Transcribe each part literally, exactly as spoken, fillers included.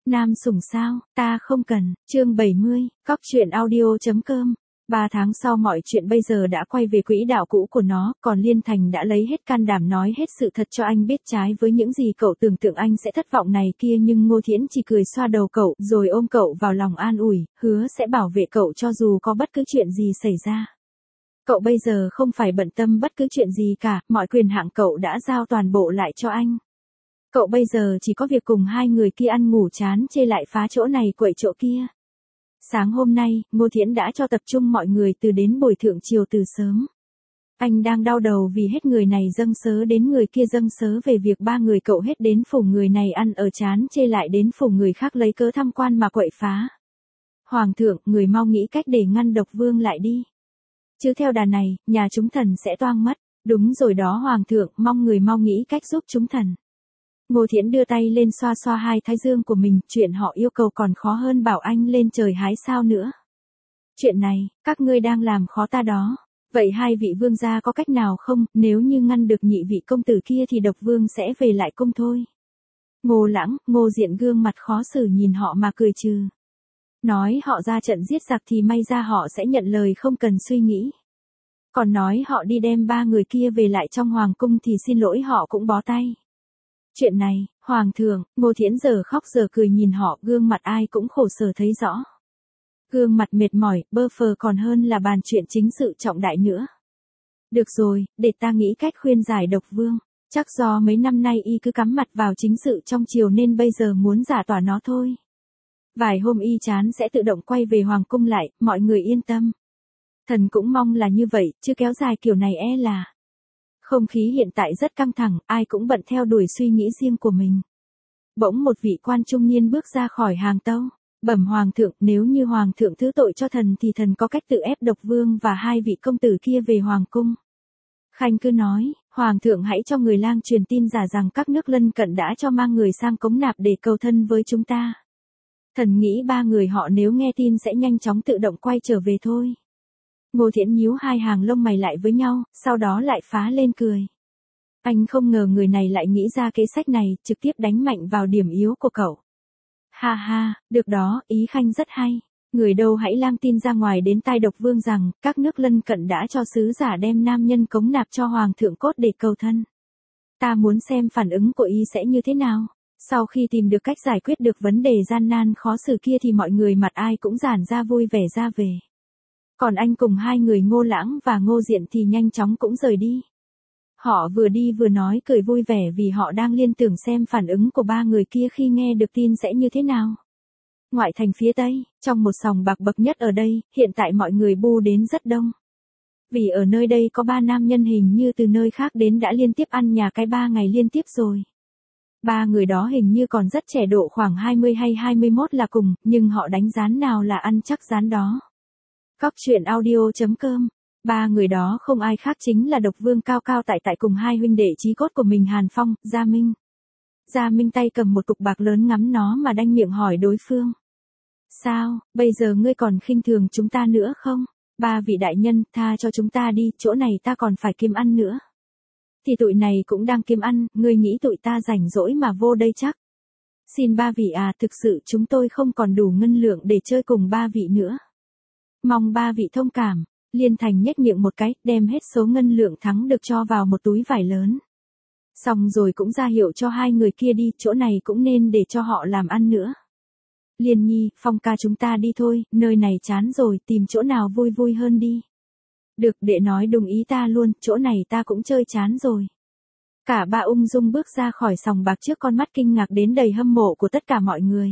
Nam sủng sao, ta không cần, chương bảy mươi, cóc truyện audio.com. Ba tháng sau mọi chuyện bây giờ đã quay về quỹ đạo cũ của nó, còn Liên Thành đã lấy hết can đảm nói hết sự thật cho anh biết, trái với những gì cậu tưởng tượng anh sẽ thất vọng này kia, nhưng Ngô Thiến chỉ cười xoa đầu cậu, rồi ôm cậu vào lòng an ủi, hứa sẽ bảo vệ cậu cho dù có bất cứ chuyện gì xảy ra. Cậu bây giờ không phải bận tâm bất cứ chuyện gì cả, mọi quyền hạn cậu đã giao toàn bộ lại cho anh. Cậu bây giờ chỉ có việc cùng hai người kia ăn ngủ chán chê lại phá chỗ này quậy chỗ kia. Sáng hôm nay, Ngô Thiến đã cho tập trung mọi người từ đến buổi thượng triều từ sớm. Anh đang đau đầu vì hết người này dâng sớ đến người kia dâng sớ về việc ba người cậu hết đến phủ người này ăn ở chán chê lại đến phủ người khác lấy cớ tham quan mà quậy phá. Hoàng thượng, người mau nghĩ cách để ngăn Độc Vương lại đi. Chứ theo đà này, nhà chúng thần sẽ toang mất. Đúng rồi đó Hoàng thượng, mong người mau nghĩ cách giúp chúng thần. Ngô Thiến đưa tay lên xoa xoa hai thái dương của mình, chuyện họ yêu cầu còn khó hơn bảo anh lên trời hái sao nữa. Chuyện này, các ngươi đang làm khó ta đó. Vậy hai vị vương gia có cách nào không, nếu như ngăn được nhị vị công tử kia thì Độc Vương sẽ về lại cung thôi. Ngô Lãng, Ngô Diện gương mặt khó xử nhìn họ mà cười trừ. Nói họ ra trận giết giặc thì may ra họ sẽ nhận lời không cần suy nghĩ. Còn nói họ đi đem ba người kia về lại trong hoàng cung thì xin lỗi họ cũng bó tay. Chuyện này, Hoàng thượng, Ngô Thiến giờ khóc giờ cười nhìn họ, gương mặt ai cũng khổ sở thấy rõ. Gương mặt mệt mỏi, bơ phờ còn hơn là bàn chuyện chính sự trọng đại nữa. Được rồi, để ta nghĩ cách khuyên giải Độc Vương. Chắc do mấy năm nay y cứ cắm mặt vào chính sự trong triều nên bây giờ muốn giải tỏa nó thôi. Vài hôm y chán sẽ tự động quay về hoàng cung lại, mọi người yên tâm. Thần cũng mong là như vậy, chứ kéo dài kiểu này e là... Không khí hiện tại rất căng thẳng, ai cũng bận theo đuổi suy nghĩ riêng của mình. Bỗng một vị quan trung niên bước ra khỏi hàng tâu. Bẩm Hoàng thượng, nếu như Hoàng thượng thứ tội cho thần thì thần có cách tự ép Độc Vương và hai vị công tử kia về hoàng cung. Khanh cứ nói, Hoàng thượng hãy cho người lang truyền tin giả rằng các nước lân cận đã cho mang người sang Cống Nạp để cầu thân với chúng ta. Thần nghĩ ba người họ nếu nghe tin sẽ nhanh chóng tự động quay trở về thôi. Ngô Thiến nhíu hai hàng lông mày lại với nhau, sau đó lại phá lên cười. Anh không ngờ người này lại nghĩ ra kế sách này, trực tiếp đánh mạnh vào điểm yếu của cậu. Ha ha, được đó, ý Khanh rất hay. Người đâu hãy lang tin ra ngoài đến tai Độc Vương rằng, các nước lân cận đã cho sứ giả đem nam nhân Cống Nạp cho Hoàng thượng cốt để cầu thân. Ta muốn xem phản ứng của y sẽ như thế nào. Sau khi tìm được cách giải quyết được vấn đề gian nan khó xử kia thì mọi người mặt ai cũng giãn ra vui vẻ ra về. Còn anh cùng hai người Ngô Lãng và Ngô Diện thì nhanh chóng cũng rời đi. Họ vừa đi vừa nói cười vui vẻ vì họ đang liên tưởng xem phản ứng của ba người kia khi nghe được tin sẽ như thế nào. Ngoại thành phía Tây, trong một sòng bạc bậc nhất ở đây, hiện tại mọi người bu đến rất đông. Vì ở nơi đây có ba nam nhân hình như từ nơi khác đến đã liên tiếp ăn nhà cái ba ngày liên tiếp rồi. Ba người đó hình như còn rất trẻ, độ khoảng hai mươi hay hai mươi mốt là cùng, nhưng họ đánh rán nào là ăn chắc rán đó. Cóc truyện audio.com. Ba người đó không ai khác chính là Độc Vương cao cao tại tại cùng hai huynh đệ chí cốt của mình Hàn Phong, Gia Minh. Gia Minh tay cầm một cục bạc lớn ngắm nó mà đanh miệng hỏi đối phương. Sao, bây giờ ngươi còn khinh thường chúng ta nữa không? Ba vị đại nhân, tha cho chúng ta đi, chỗ này ta còn phải kiếm ăn nữa. Thì tụi này cũng đang kiếm ăn, ngươi nghĩ tụi ta rảnh rỗi mà vô đây chắc. Xin ba vị à, thực sự chúng tôi không còn đủ ngân lượng để chơi cùng ba vị nữa. Mong ba vị thông cảm. Liên Thành nhếch miệng một cái, đem hết số ngân lượng thắng được cho vào một túi vải lớn. Xong rồi cũng ra hiệu cho hai người kia đi, chỗ này cũng nên để cho họ làm ăn nữa. Liên Nhi, Phong ca chúng ta đi thôi, nơi này chán rồi, tìm chỗ nào vui vui hơn đi. Được, đệ nói đúng ý ta luôn, chỗ này ta cũng chơi chán rồi. Cả ba ung dung bước ra khỏi sòng bạc trước con mắt kinh ngạc đến đầy hâm mộ của tất cả mọi người.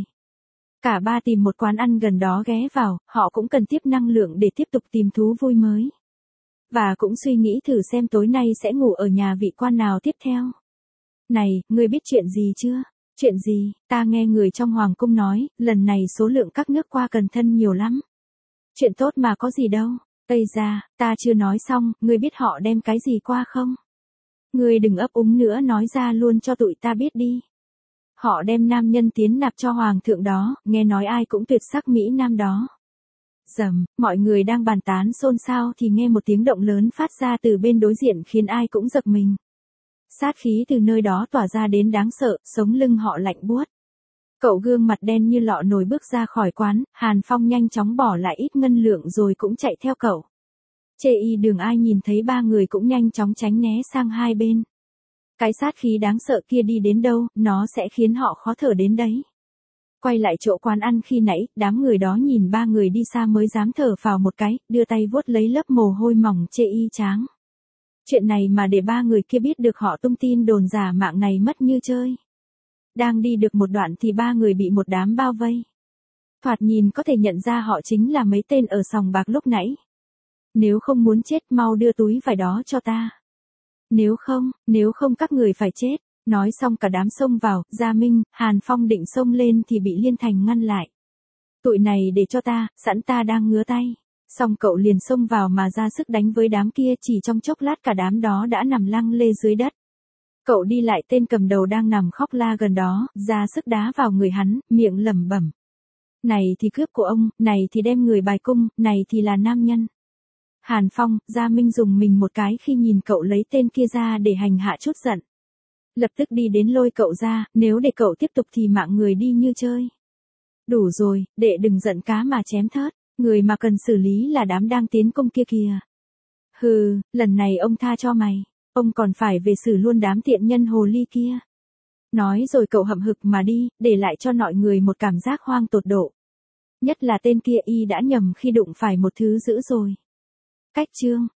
Cả ba tìm một quán ăn gần đó ghé vào, họ cũng cần tiếp năng lượng để tiếp tục tìm thú vui mới. Và cũng suy nghĩ thử xem tối nay sẽ ngủ ở nhà vị quan nào tiếp theo. Này, ngươi biết chuyện gì chưa? Chuyện gì? Ta nghe người trong hoàng cung nói, lần này số lượng các nước qua cần thân nhiều lắm. Chuyện tốt mà có gì đâu. Ây da, ta chưa nói xong, ngươi biết họ đem cái gì qua không? Ngươi đừng ấp úng nữa, nói ra luôn cho tụi ta biết đi. Họ đem nam nhân tiến nạp cho hoàng thượng đó, nghe nói ai cũng tuyệt sắc mỹ nam đó. Dầm, mọi người đang bàn tán xôn xao thì nghe một tiếng động lớn phát ra từ bên đối diện khiến ai cũng giật mình. Sát khí từ nơi đó tỏa ra đến đáng sợ, sống lưng họ lạnh buốt. Cậu gương mặt đen như lọ nồi bước ra khỏi quán, Hàn Phong nhanh chóng bỏ lại ít ngân lượng rồi cũng chạy theo cậu. Chê y đường ai nhìn thấy ba người cũng nhanh chóng tránh né sang hai bên. Cái sát khí đáng sợ kia đi đến đâu, nó sẽ khiến họ khó thở đến đấy. Quay lại chỗ quán ăn khi nãy, đám người đó nhìn ba người đi xa mới dám thở phào một cái, đưa tay vuốt lấy lớp mồ hôi mỏng chê y cháng. Chuyện này mà để ba người kia biết được họ tung tin đồn giả mạng này mất như chơi. Đang đi được một đoạn thì ba người bị một đám bao vây. Thoạt nhìn có thể nhận ra họ chính là mấy tên ở sòng bạc lúc nãy. Nếu không muốn chết mau đưa túi vải đó cho ta. Nếu không, nếu không các người phải chết. Nói xong cả đám xông vào, Gia Minh, Hàn Phong định xông lên thì bị Liên Thành ngăn lại. Tụi này để cho ta, sẵn ta đang ngứa tay. Xong cậu liền xông vào mà ra sức đánh với đám kia, chỉ trong chốc lát cả đám đó đã nằm lăng lê dưới đất. Cậu đi lại tên cầm đầu đang nằm khóc la gần đó, ra sức đá vào người hắn, miệng lẩm bẩm. Này thì cướp của ông, này thì đem người bài cung, này thì là nam nhân. Hàn Phong, Gia Minh dùng mình một cái khi nhìn cậu lấy tên kia ra để hành hạ chút giận. Lập tức đi đến lôi cậu ra, nếu để cậu tiếp tục thì mạng người đi như chơi. Đủ rồi, đệ đừng giận cá mà chém thớt, người mà cần xử lý là đám đang tiến công kia kìa. Hừ, lần này ông tha cho mày, ông còn phải về xử luôn đám tiện nhân hồ ly kia. Nói rồi cậu hậm hực mà đi, để lại cho mọi người một cảm giác hoang tột độ. Nhất là tên kia y đã nhầm khi đụng phải một thứ dữ rồi. Cách chương